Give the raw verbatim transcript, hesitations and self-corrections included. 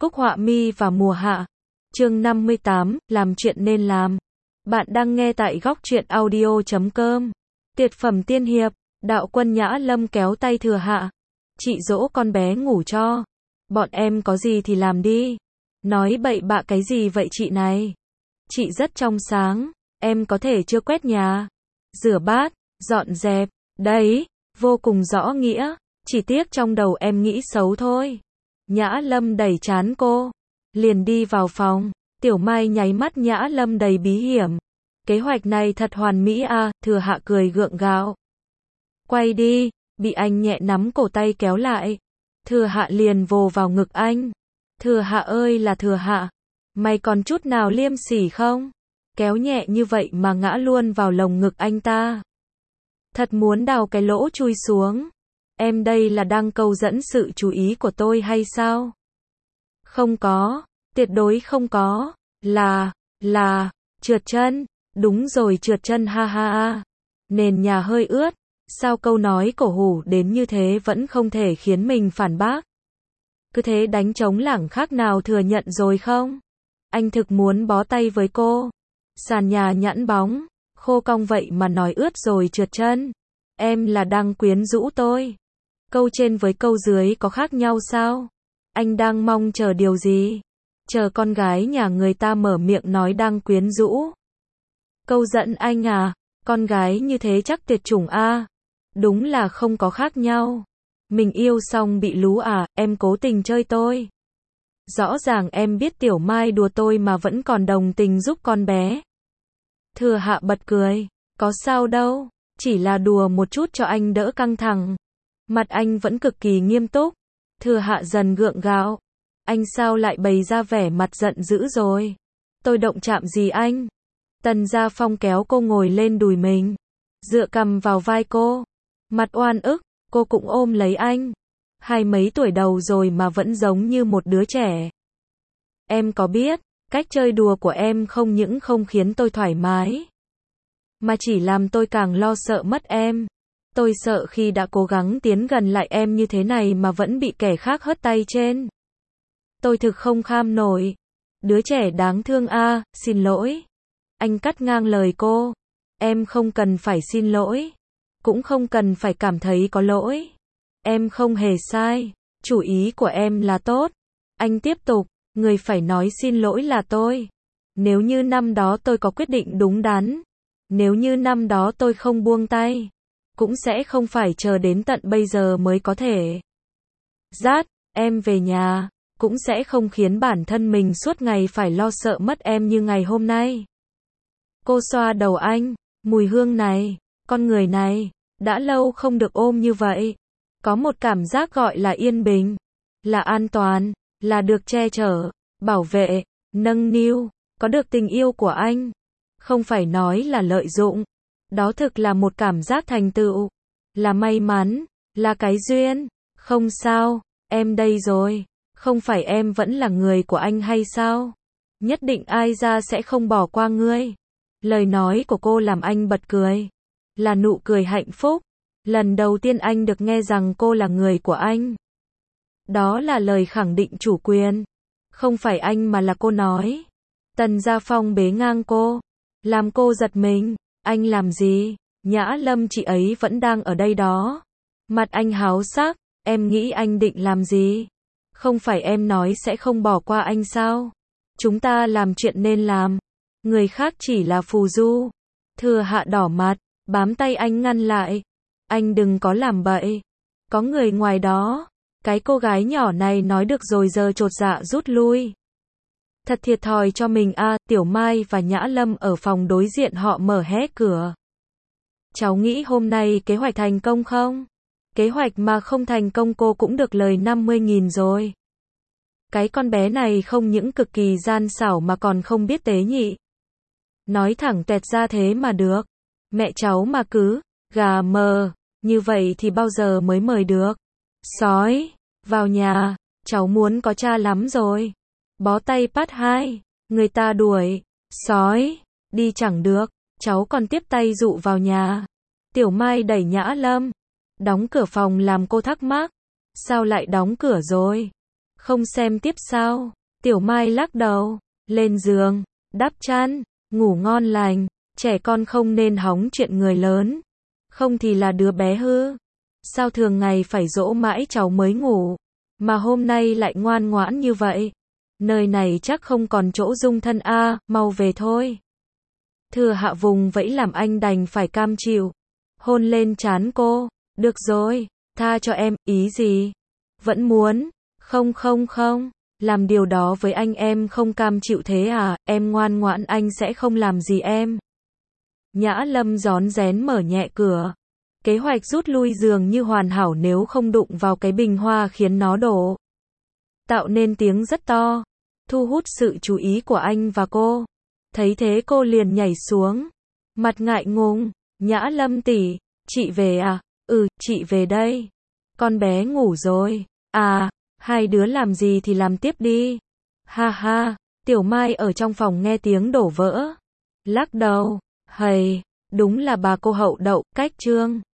Cúc Họa Mi và Mùa Hạ. Chương năm mươi tám, làm chuyện nên làm. Bạn đang nghe tại góc truyện audio chấm com. Tuyệt phẩm tiên hiệp, đạo quân Nhã Lâm kéo tay Thừa Hạ. Chị dỗ con bé ngủ cho. Bọn em có gì thì làm đi. Nói bậy bạ cái gì vậy chị này? Chị rất trong sáng, em có thể chưa quét nhà, rửa bát, dọn dẹp, đấy, vô cùng rõ nghĩa, chỉ tiếc trong đầu em nghĩ xấu thôi. Nhã Lâm đẩy trán cô, liền đi vào phòng. Tiểu Mai nháy mắt Nhã Lâm đầy bí hiểm. Kế hoạch này thật hoàn mỹ à, Thừa Hạ cười gượng gạo. Quay đi, bị anh nhẹ nắm cổ tay kéo lại. Thừa Hạ liền vồ vào ngực anh. Thừa Hạ ơi là Thừa Hạ, mày còn chút nào liêm sỉ không? Kéo nhẹ như vậy mà ngã luôn vào lồng ngực anh ta. Thật muốn đào cái lỗ chui xuống. Em đây là đang câu dẫn sự chú ý của tôi hay sao? Không có, tuyệt đối không có, là, là, trượt chân, đúng rồi trượt chân ha ha ha. Nền nhà hơi ướt, sao câu nói cổ hủ đến như thế vẫn không thể khiến mình phản bác? Cứ thế đánh trống lảng khác nào thừa nhận rồi không? Anh thực muốn bó tay với cô. Sàn nhà nhẵn bóng, khô cong vậy mà nói ướt rồi trượt chân. Em là đang quyến rũ tôi. Câu trên với câu dưới có khác nhau sao? Anh đang mong chờ điều gì? Chờ con gái nhà người ta mở miệng nói đang quyến rũ. Câu giận anh à? Con gái như thế chắc tuyệt chủng a. Đúng là không có khác nhau. Mình yêu xong bị lú à, em cố tình chơi tôi. Rõ ràng em biết Tiểu Mai đùa tôi mà vẫn còn đồng tình giúp con bé. Thừa Hạ bật cười, có sao đâu, chỉ là đùa một chút cho anh đỡ căng thẳng. Mặt anh vẫn cực kỳ nghiêm túc. Thừa Hạ dần gượng gạo. Anh sao lại bày ra vẻ mặt giận dữ rồi? Tôi động chạm gì anh? Tần Gia Phong kéo cô ngồi lên đùi mình, dựa cằm vào vai cô. Mặt oan ức, cô cũng ôm lấy anh. Hai mấy tuổi đầu rồi mà vẫn giống như một đứa trẻ. Em có biết, cách chơi đùa của em không những không khiến tôi thoải mái, mà chỉ làm tôi càng lo sợ mất em. Tôi sợ khi đã cố gắng tiến gần lại em như thế này mà vẫn bị kẻ khác hất tay trên. Tôi thực không kham nổi. Đứa trẻ đáng thương a, xin lỗi. Anh cắt ngang lời cô. Em không cần phải xin lỗi. Cũng không cần phải cảm thấy có lỗi. Em không hề sai. Chủ ý của em là tốt. Anh tiếp tục. Người phải nói xin lỗi là tôi. Nếu như năm đó tôi có quyết định đúng đắn. Nếu như năm đó tôi không buông tay. Cũng sẽ không phải chờ đến tận bây giờ mới có thể. Dát, em về nhà. Cũng sẽ không khiến bản thân mình suốt ngày phải lo sợ mất em như ngày hôm nay. Cô xoa đầu anh. Mùi hương này, con người này, đã lâu không được ôm như vậy. Có một cảm giác gọi là yên bình, là an toàn, là được che chở, bảo vệ, nâng niu, có được tình yêu của anh. Không phải nói là lợi dụng. Đó thực là một cảm giác thành tựu, là may mắn, là cái duyên. Không sao, em đây rồi. Không phải em vẫn là người của anh hay sao? Nhất định ai ra sẽ không bỏ qua ngươi. Lời nói của cô làm anh bật cười. Là nụ cười hạnh phúc. Lần đầu tiên anh được nghe rằng cô là người của anh. Đó là lời khẳng định chủ quyền. Không phải anh mà là cô nói. Tần Gia Phong bế ngang cô. Làm cô giật mình. Anh làm gì? Nhã Lâm chị ấy vẫn đang ở đây đó. Mặt anh háo sắc. Em nghĩ anh định làm gì? Không phải em nói sẽ không bỏ qua anh sao? Chúng ta làm chuyện nên làm. Người khác chỉ là phù du. Thừa Hạ đỏ mặt, bám tay anh ngăn lại. Anh đừng có làm bậy. Có người ngoài đó. Cái cô gái nhỏ này nói được rồi giờ chột dạ rút lui. Thật thiệt thòi cho mình a. Tiểu Mai và Nhã Lâm ở phòng đối diện họ mở hé cửa. Cháu nghĩ hôm nay kế hoạch thành công không? Kế hoạch mà không thành công cô cũng được lời năm mươi nghìn rồi. Cái con bé này không những cực kỳ gian xảo mà còn không biết tế nhị. Nói thẳng tuẹt ra thế mà được. Mẹ cháu mà cứ gà mờ như vậy thì bao giờ mới mời được? Sói, vào nhà, cháu muốn có cha lắm rồi. Bó tay part hai, người ta đuổi. Sói, đi chẳng được, cháu còn tiếp tay dụ vào nhà. Tiểu Mai đẩy Nhã Lâm. Đóng cửa phòng làm cô thắc mắc. Sao lại đóng cửa rồi? Không xem tiếp sao? Tiểu Mai lắc đầu, lên giường, đắp chăn, ngủ ngon lành, trẻ con không nên hóng chuyện người lớn, không thì là đứa bé hư. Sao thường ngày phải dỗ mãi cháu mới ngủ, mà hôm nay lại ngoan ngoãn như vậy? Nơi này chắc không còn chỗ dung thân a, à, mau về thôi. Thừa Hạ vùng vẫy làm anh đành phải cam chịu, hôn lên trán cô, được rồi, tha cho em, ý gì? Vẫn muốn, không không không, làm điều đó với anh em không cam chịu thế à, em ngoan ngoãn anh sẽ không làm gì em. Nhã Lâm rón rén mở nhẹ cửa. Kế hoạch rút lui dường như hoàn hảo nếu không đụng vào cái bình hoa khiến nó đổ. Tạo nên tiếng rất to, thu hút sự chú ý của anh và cô. Thấy thế cô liền nhảy xuống, mặt ngại ngùng, Nhã Lâm tỷ, chị về à? Ừ, chị về đây. Con bé ngủ rồi. À, hai đứa làm gì thì làm tiếp đi. Ha ha, Tiểu Mai ở trong phòng nghe tiếng đổ vỡ. Lắc đầu, hầy, đúng là bà cô hậu đậu, cách trương.